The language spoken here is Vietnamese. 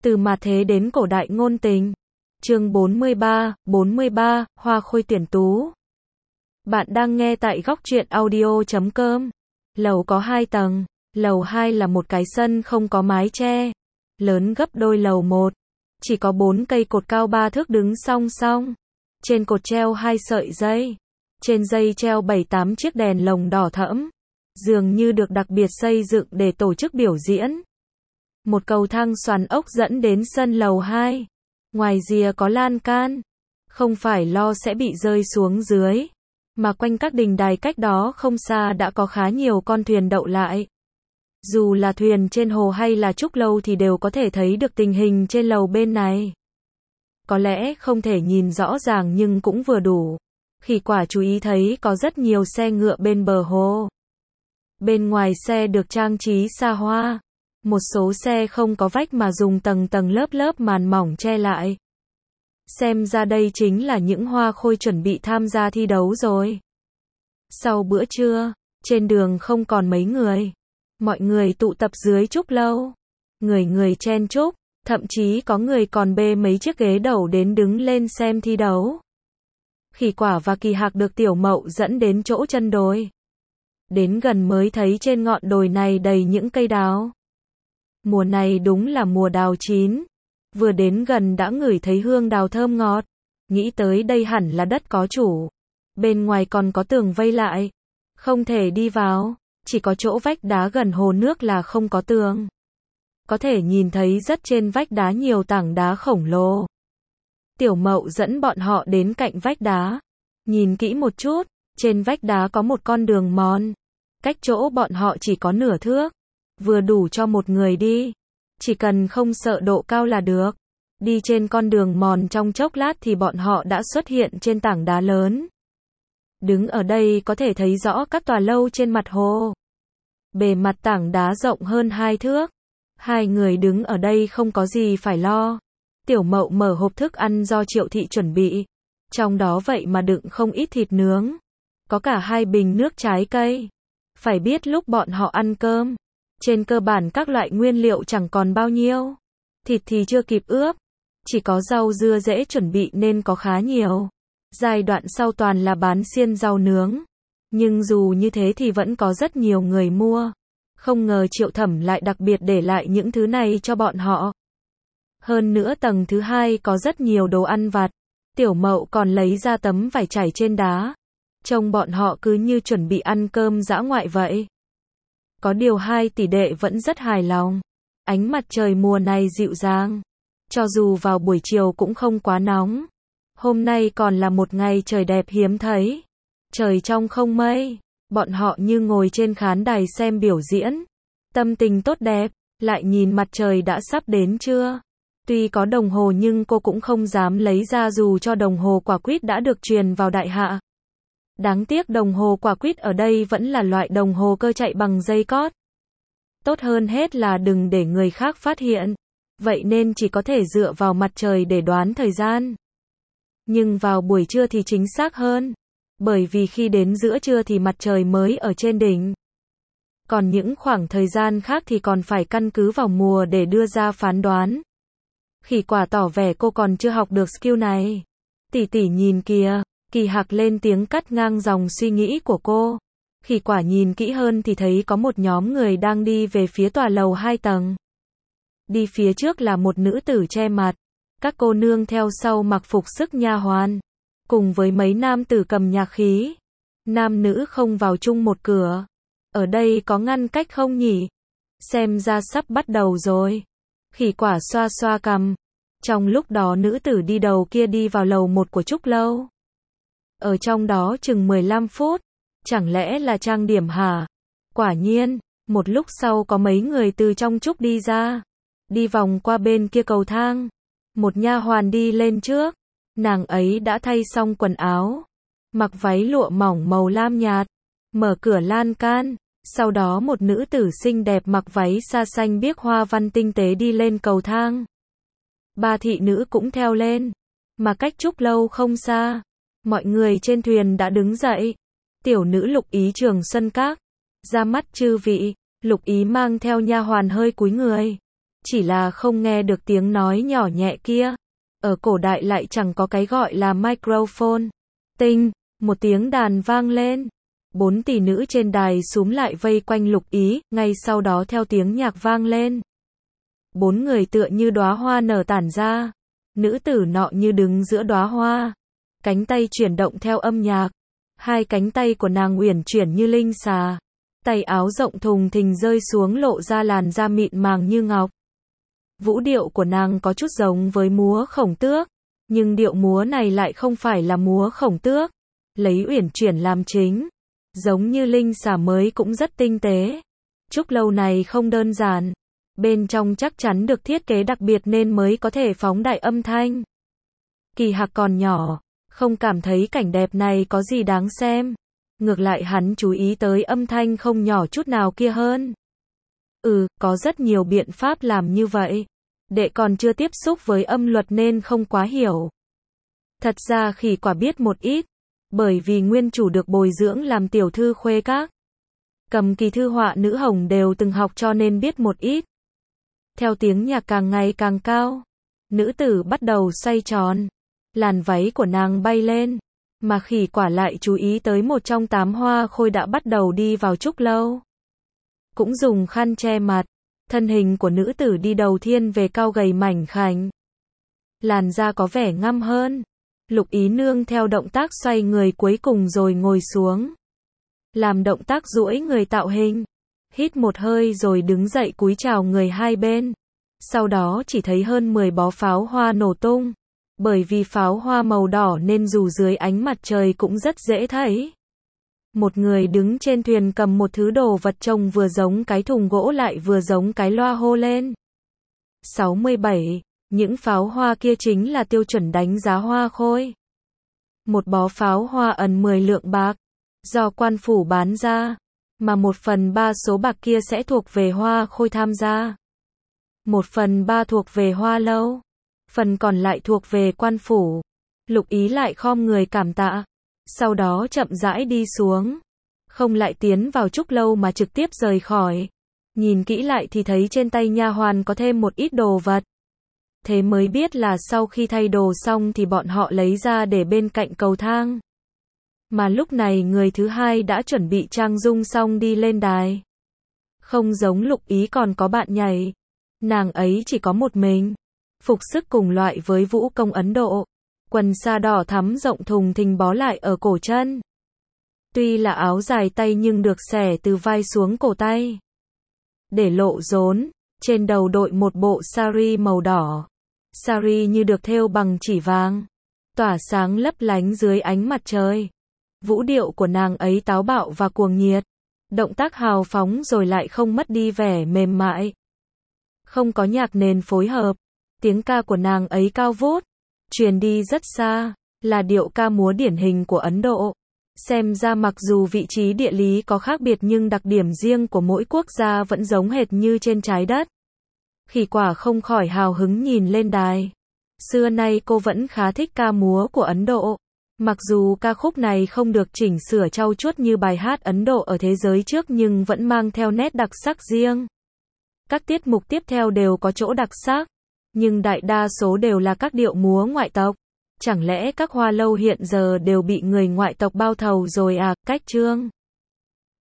Từ mà thế đến cổ đại ngôn tình. Chương 43, Hoa Khôi tuyển tú. Bạn đang nghe tại góc truyện audio.com. Lầu có 2 tầng. Lầu 2 là một cái sân không có mái che, lớn gấp đôi lầu 1. Chỉ có 4 cây cột cao 3 thước đứng song song. Trên cột treo 2 sợi dây. Trên dây treo 7-8 chiếc đèn lồng đỏ thẫm, dường như được đặc biệt xây dựng để tổ chức biểu diễn. Một cầu thang xoắn ốc dẫn đến sân lầu 2. Ngoài rìa có lan can, không phải lo sẽ bị rơi xuống dưới, mà quanh các đình đài cách đó không xa đã có khá nhiều con thuyền đậu lại. Dù là thuyền trên hồ hay là trúc lâu thì đều có thể thấy được tình hình trên lầu bên này. Có lẽ không thể nhìn rõ ràng nhưng cũng vừa đủ. Khỉ quả chú ý thấy có rất nhiều xe ngựa bên bờ hồ. Bên ngoài xe được trang trí xa hoa. Một số xe không có vách mà dùng tầng tầng lớp lớp màn mỏng che lại. Xem ra đây chính là những hoa khôi chuẩn bị tham gia thi đấu rồi. Sau bữa trưa, trên đường không còn mấy người. Mọi người tụ tập dưới trúc lâu. Người người chen chúc, thậm chí có người còn bê mấy chiếc ghế đầu đến đứng lên xem thi đấu. Khỉ quả và Kỳ Hạc được Tiểu Mậu dẫn đến chỗ chân đồi. Đến gần mới thấy trên ngọn đồi này đầy những cây đào. Mùa này đúng là mùa đào chín. Vừa đến gần đã ngửi thấy hương đào thơm ngọt. Nghĩ tới đây hẳn là đất có chủ. Bên ngoài còn có tường vây lại. Không thể đi vào. Chỉ có chỗ vách đá gần hồ nước là không có tường. Có thể nhìn thấy rất trên vách đá nhiều tảng đá khổng lồ. Tiểu Mậu dẫn bọn họ đến cạnh vách đá. Nhìn kỹ một chút, trên vách đá có một con đường mòn. Cách chỗ bọn họ chỉ có nửa thước. Vừa đủ cho một người đi. Chỉ cần không sợ độ cao là được. Đi trên con đường mòn trong chốc lát thì bọn họ đã xuất hiện trên tảng đá lớn. Đứng ở đây có thể thấy rõ các tòa lâu trên mặt hồ. Bề mặt tảng đá rộng hơn 2 thước. Hai người đứng ở đây không có gì phải lo. Tiểu Mậu mở hộp thức ăn do Triệu Thị chuẩn bị. Trong đó vậy mà đựng không ít thịt nướng. Có cả 2 bình nước trái cây. Phải biết lúc bọn họ ăn cơm, trên cơ bản các loại nguyên liệu chẳng còn bao nhiêu. Thịt thì chưa kịp ướp. Chỉ có rau dưa dễ chuẩn bị nên có khá nhiều. Giai đoạn sau toàn là bán xiên rau nướng. Nhưng dù như thế thì vẫn có rất nhiều người mua. Không ngờ Triệu Thẩm lại đặc biệt để lại những thứ này cho bọn họ. Hơn nữa tầng thứ 2 có rất nhiều đồ ăn vặt. Tiểu Mậu còn lấy ra tấm vải trải trên đá. Trông bọn họ cứ như chuẩn bị ăn cơm dã ngoại vậy. Có điều 2 tỷ đệ vẫn rất hài lòng. Ánh mặt trời mùa này dịu dàng. Cho dù vào buổi chiều cũng không quá nóng. Hôm nay còn là một ngày trời đẹp hiếm thấy. Trời trong không mây. Bọn họ như ngồi trên khán đài xem biểu diễn. Tâm tình tốt đẹp. Lại nhìn mặt trời đã sắp đến trưa. Tuy có đồng hồ nhưng cô cũng không dám lấy ra dù cho đồng hồ quả quýt đã được truyền vào đại hạ. Đáng tiếc đồng hồ quả quýt ở đây vẫn là loại đồng hồ cơ chạy bằng dây cót. Tốt hơn hết là đừng để người khác phát hiện. Vậy nên chỉ có thể dựa vào mặt trời để đoán thời gian. Nhưng vào buổi trưa thì chính xác hơn. Bởi vì khi đến giữa trưa thì mặt trời mới ở trên đỉnh. Còn những khoảng thời gian khác thì còn phải căn cứ vào mùa để đưa ra phán đoán. Khỉ quả tỏ vẻ cô còn chưa học được skill này. Tỷ tỷ nhìn kìa. Kỳ Hạc lên tiếng cắt ngang dòng suy nghĩ của cô. Khỉ quả nhìn kỹ hơn thì thấy có một nhóm người đang đi về phía tòa lầu 2 tầng. Đi phía trước là một nữ tử che mặt. Các cô nương theo sau mặc phục sức nha hoàn. Cùng với mấy nam tử cầm nhạc khí. Nam nữ không vào chung một cửa. Ở đây có ngăn cách không nhỉ? Xem ra sắp bắt đầu rồi. Khỉ quả xoa xoa cằm. Trong lúc đó nữ tử đi đầu kia đi vào lầu 1 của trúc lâu. Ở trong đó chừng 15 phút. Chẳng lẽ là trang điểm hả? Quả nhiên, một lúc sau có mấy người từ trong trúc đi ra. Đi vòng qua bên kia cầu thang. Một nha hoàn đi lên trước. Nàng ấy đã thay xong quần áo. Mặc váy lụa mỏng màu lam nhạt. Mở cửa lan can. Sau đó một nữ tử xinh đẹp mặc váy sa xanh biếc hoa văn tinh tế đi lên cầu thang. 3 thị nữ cũng theo lên. Mà cách trúc lâu không xa. Mọi người trên thuyền đã đứng dậy. Tiểu nữ Lục Ý Trường Xuân Các. Ra mắt chư vị. Lục Ý mang theo nha hoàn hơi cúi người. chỉ là không nghe được tiếng nói nhỏ nhẹ kia. Ở cổ đại lại chẳng có cái gọi là microphone. Tinh, một tiếng đàn vang lên. 4 tỷ nữ trên đài xúm lại vây quanh Lục Ý, ngay sau đó theo tiếng nhạc vang lên. 4 người tựa như đóa hoa nở tản ra. Nữ tử nọ như đứng giữa đóa hoa. Cánh tay chuyển động theo âm nhạc. 2 cánh tay của nàng uyển chuyển như linh xà. Tay áo rộng thùng thình rơi xuống lộ ra làn da mịn màng như ngọc. Vũ điệu của nàng có chút giống với múa khổng tước. Nhưng điệu múa này lại không phải là múa khổng tước. Lấy uyển chuyển làm chính. Giống như linh xà mới cũng rất tinh tế. Trúc lâu này không đơn giản. Bên trong chắc chắn được thiết kế đặc biệt nên mới có thể phóng đại âm thanh. Kỳ Hạc còn nhỏ, không cảm thấy cảnh đẹp này có gì đáng xem. Ngược lại hắn chú ý tới âm thanh không nhỏ chút nào kia hơn. Có rất nhiều biện pháp làm như vậy. Đệ còn chưa tiếp xúc với âm luật nên không quá hiểu. Thật ra Khỉ Quả biết một ít. Bởi vì nguyên chủ được bồi dưỡng làm tiểu thư khuê các. Cầm kỳ thư họa nữ hồng đều từng học cho nên biết một ít. Theo tiếng nhạc càng ngày càng cao, nữ tử bắt đầu xoay tròn. Làn váy của nàng bay lên. Mà Khỉ Quả lại chú ý tới một trong 8 hoa khôi đã bắt đầu đi vào trúc lâu. Cũng dùng khăn che mặt. Thân hình của nữ tử đi đầu thiên về cao gầy mảnh khảnh. Làn da có vẻ ngăm hơn. Lục Ý nương theo động tác xoay người cuối cùng rồi ngồi xuống. Làm động tác duỗi người tạo hình. Hít một hơi rồi đứng dậy cúi chào người hai bên. Sau đó chỉ thấy hơn 10 bó pháo hoa nổ tung. Bởi vì pháo hoa màu đỏ nên dù dưới ánh mặt trời cũng rất dễ thấy. Một người đứng trên thuyền cầm một thứ đồ vật trông vừa giống cái thùng gỗ lại vừa giống cái loa hô lên. 67. Những pháo hoa kia chính là tiêu chuẩn đánh giá hoa khôi. Một bó pháo hoa ẩn 10 lượng bạc. Do quan phủ bán ra. Mà 1/3 số bạc kia sẽ thuộc về hoa khôi tham gia. 1/3 thuộc về hoa lâu. Phần còn lại thuộc về quan phủ. Lục Ý lại khom người cảm tạ. Sau đó chậm rãi đi xuống. Không lại tiến vào trúc lâu mà trực tiếp rời khỏi. Nhìn kỹ lại thì thấy trên tay nha hoàn có thêm một ít đồ vật. Thế mới biết là sau khi thay đồ xong thì bọn họ lấy ra để bên cạnh cầu thang. Mà lúc này người thứ hai đã chuẩn bị trang dung xong đi lên đài. Không giống Lục Ý còn có bạn nhảy. Nàng ấy chỉ có một mình. Phục sức cùng loại với vũ công Ấn Độ. Quần sa đỏ thắm rộng thùng thình bó lại ở cổ chân. Tuy là áo dài tay nhưng được xẻ từ vai xuống cổ tay. Để lộ rốn, trên đầu đội một bộ sari màu đỏ. Sari như được thêu bằng chỉ vàng. Tỏa sáng lấp lánh dưới ánh mặt trời. Vũ điệu của nàng ấy táo bạo và cuồng nhiệt. Động tác hào phóng rồi lại không mất đi vẻ mềm mại. Không có nhạc nền phối hợp. Tiếng ca của nàng ấy cao vút. Truyền đi rất xa. Là điệu ca múa điển hình của Ấn Độ. Xem ra mặc dù vị trí địa lý có khác biệt nhưng đặc điểm riêng của mỗi quốc gia vẫn giống hệt như trên trái đất. Khỉ Quả không khỏi hào hứng nhìn lên đài. Xưa nay cô vẫn khá thích ca múa của Ấn Độ. Mặc dù ca khúc này không được chỉnh sửa trau chuốt như bài hát Ấn Độ ở thế giới trước nhưng vẫn mang theo nét đặc sắc riêng. Các tiết mục tiếp theo đều có chỗ đặc sắc, nhưng đại đa số đều là các điệu múa ngoại tộc. Chẳng lẽ các hoa lâu hiện giờ đều bị người ngoại tộc bao thầu rồi à? Cách chương